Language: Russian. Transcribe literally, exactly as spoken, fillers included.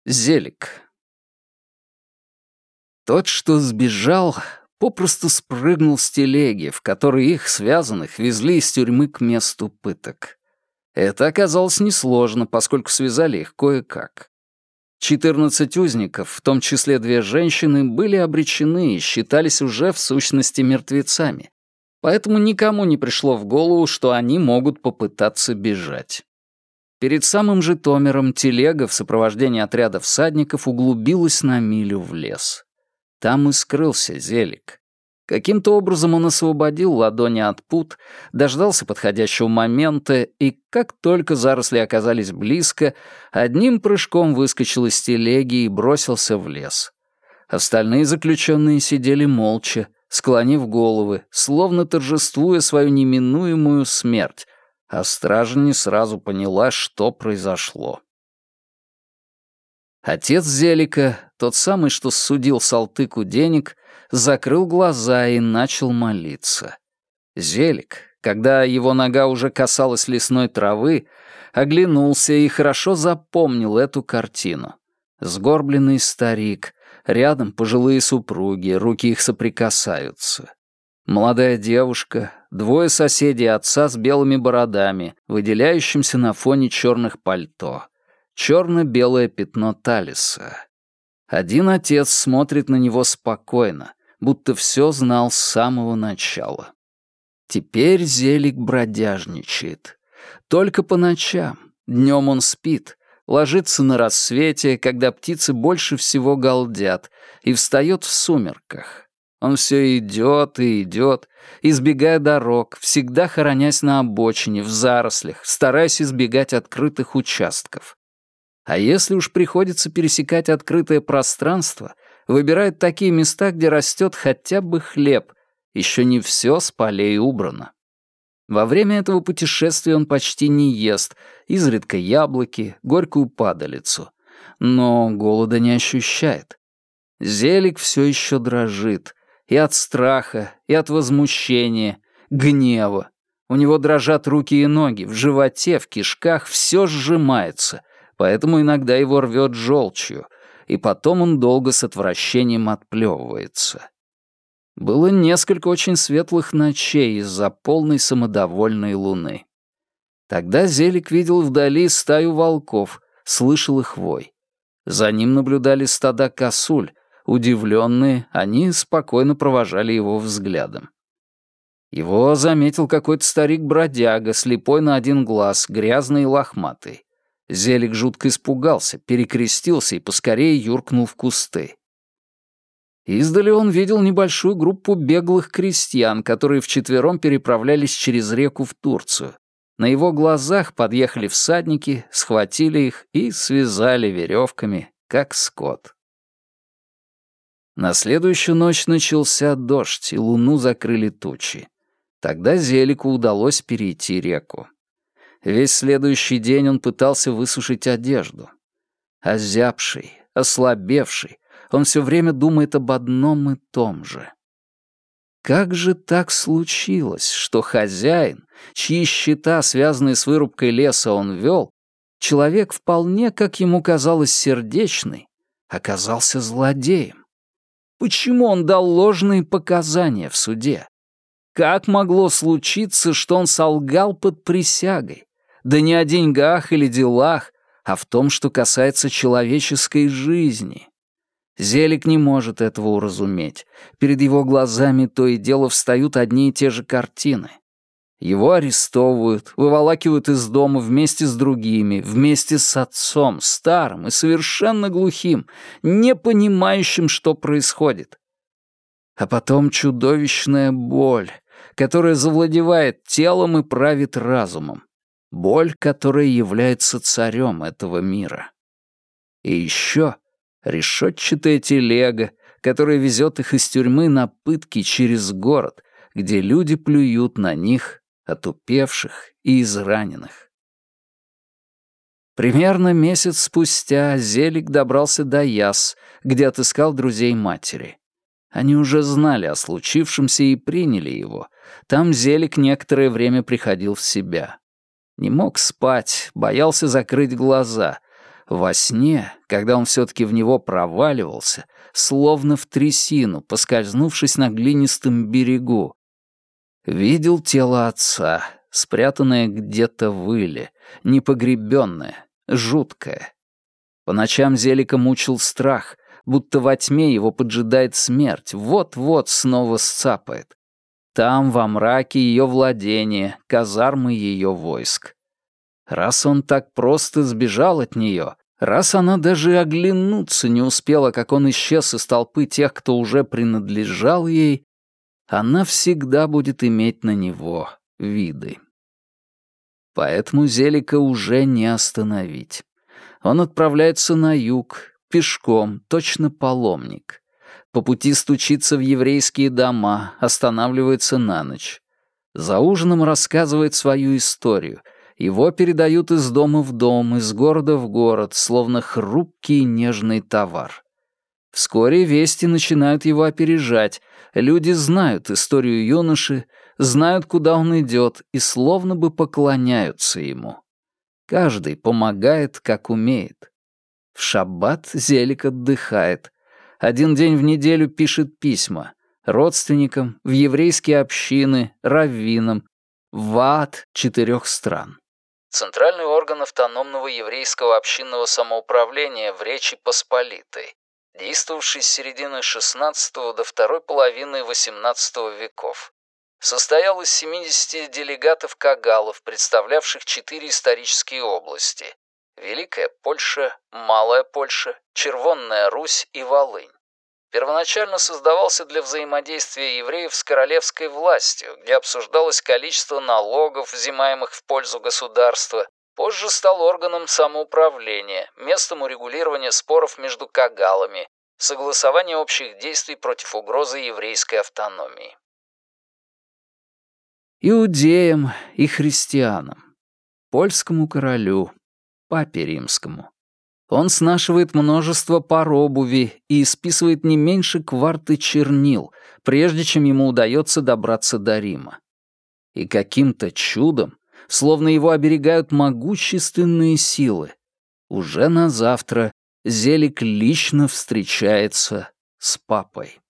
Зелик. Тот, что сбежал, попросту спрыгнул с телеги, в которой их, связанных, везли из тюрьмы к месту пыток. Это оказалось несложно, поскольку связали их кое-как. Четырнадцать узников, в том числе две женщины, были обречены и считались уже в сущности мертвецами, поэтому никому не пришло в голову, что они могут попытаться бежать. Перед самым Житомиром телега в сопровождении отряда всадников углубилась на милю в лес. Там и скрылся Зелик. Каким-то образом он освободил ладони от пут, дождался подходящего момента и, как только заросли оказались близко, одним прыжком выскочил из телеги и бросился в лес. Остальные заключенные сидели молча, склонив головы, словно торжествуя свою неминуемую смерть, а стража не сразу поняла, что произошло. Отец Зелика, тот самый, что ссудил Салтыку денег, закрыл глаза и начал молиться. Зелик, когда его нога уже касалась лесной травы, оглянулся и хорошо запомнил эту картину. Сгорбленный старик, рядом пожилые супруги, руки их соприкасаются. Молодая девушка, двое соседей отца с белыми бородами, выделяющимся на фоне черных пальто, черно-белое пятно талиса. Один отец смотрит на него спокойно, будто все знал с самого начала. Теперь Зелик бродяжничает. Только по ночам, днем он спит, ложится на рассвете, когда птицы больше всего галдят, и встает в сумерках. Он все идет и идет, избегая дорог, всегда хоронясь на обочине, в зарослях, стараясь избегать открытых участков. А если уж приходится пересекать открытое пространство, выбирает такие места, где растет хотя бы хлеб, еще не все с полей убрано. Во время этого путешествия он почти не ест, изредка яблоки, горькую падалицу, но голода не ощущает. Зелик все еще дрожит. И от страха, и от возмущения, гнева. У него дрожат руки и ноги, в животе, в кишках все сжимается, поэтому иногда его рвет желчью, и потом он долго с отвращением отплевывается. Было несколько очень светлых ночей из-за полной самодовольной луны. Тогда Зелик видел вдали стаю волков, слышал их вой. За ним наблюдали стада косуль. Удивленные, они спокойно провожали его взглядом. Его заметил какой-то старик-бродяга, слепой на один глаз, грязный и лохматый. Зелик жутко испугался, перекрестился и поскорее юркнул в кусты. Издали он видел небольшую группу беглых крестьян, которые вчетвером переправлялись через реку в Турцию. На его глазах подъехали всадники, схватили их и связали веревками, как скот. На следующую ночь начался дождь, и луну закрыли тучи. Тогда Зелику удалось перейти реку. Весь следующий день он пытался высушить одежду. Озябший, ослабевший, он все время думает об одном и том же. Как же так случилось, что хозяин, чьи счета, связанные с вырубкой леса, он вел, человек вполне, как ему казалось, сердечный, оказался злодеем? Почему он дал ложные показания в суде? Как могло случиться, что он солгал под присягой? Да не о деньгах или делах, а в том, что касается человеческой жизни. Зелик не может этого уразуметь. Перед его глазами то и дело встают одни и те же картины. Его арестовывают, выволакивают из дома вместе с другими, вместе с отцом, старым и совершенно глухим, не понимающим, что происходит. А потом чудовищная боль, которая завладевает телом и правит разумом. Боль, которая является царем этого мира. И еще решетчатая телега, которая везет их из тюрьмы на пытки через город, где люди плюют на них, отупевших и израненных. Примерно месяц спустя Зелик добрался до Яс, где отыскал друзей матери. Они уже знали о случившемся и приняли его. Там Зелик некоторое время приходил в себя. Не мог спать, боялся закрыть глаза. Во сне, когда он все-таки в него проваливался, словно в трясину, поскользнувшись на глинистом берегу, видел тело отца, спрятанное где-то в иле, непогребенное, жуткое. По ночам Зелика мучил страх, будто во тьме его поджидает смерть, вот-вот снова сцапает. Там, во мраке, ее владения, казармы ее войск. Раз он так просто сбежал от нее, раз она даже оглянуться не успела, как он исчез из толпы тех, кто уже принадлежал ей, она всегда будет иметь на него виды. Поэтому Зелика уже не остановить. Он отправляется на юг, пешком, точно паломник. По пути стучится в еврейские дома, останавливается на ночь. За ужином рассказывает свою историю. Его передают из дома в дом, из города в город, словно хрупкий нежный товар. Вскоре вести начинают его опережать. Люди знают историю юноши, знают, куда он идет, и словно бы поклоняются ему. Каждый помогает, как умеет. В шаббат Зелик отдыхает. Один день в неделю пишет письма родственникам, в еврейские общины, раввинам, в ваат четырех стран. Центральный орган автономного еврейского общинного самоуправления в Речи Посполитой, действовавший с середины шестнадцатого до второй половины восемнадцатого веков. Состоял из семидесяти делегатов-кагалов, представлявших четыре исторические области — Великая Польша, Малая Польша, Червонная Русь и Волынь. Первоначально создавался для взаимодействия евреев с королевской властью, где обсуждалось количество налогов, взимаемых в пользу государства. Позже стал органом самоуправления, местом урегулирования споров между кагалами, согласования общих действий против угрозы еврейской автономии. Иудеям и христианам, польскому королю, папе римскому. Он снашивает множество пар обуви и исписывает не меньше кварты чернил, прежде чем ему удается добраться до Рима. И каким-то чудом, словно его оберегают могущественные силы, уже на завтра Зелик лично встречается с папой.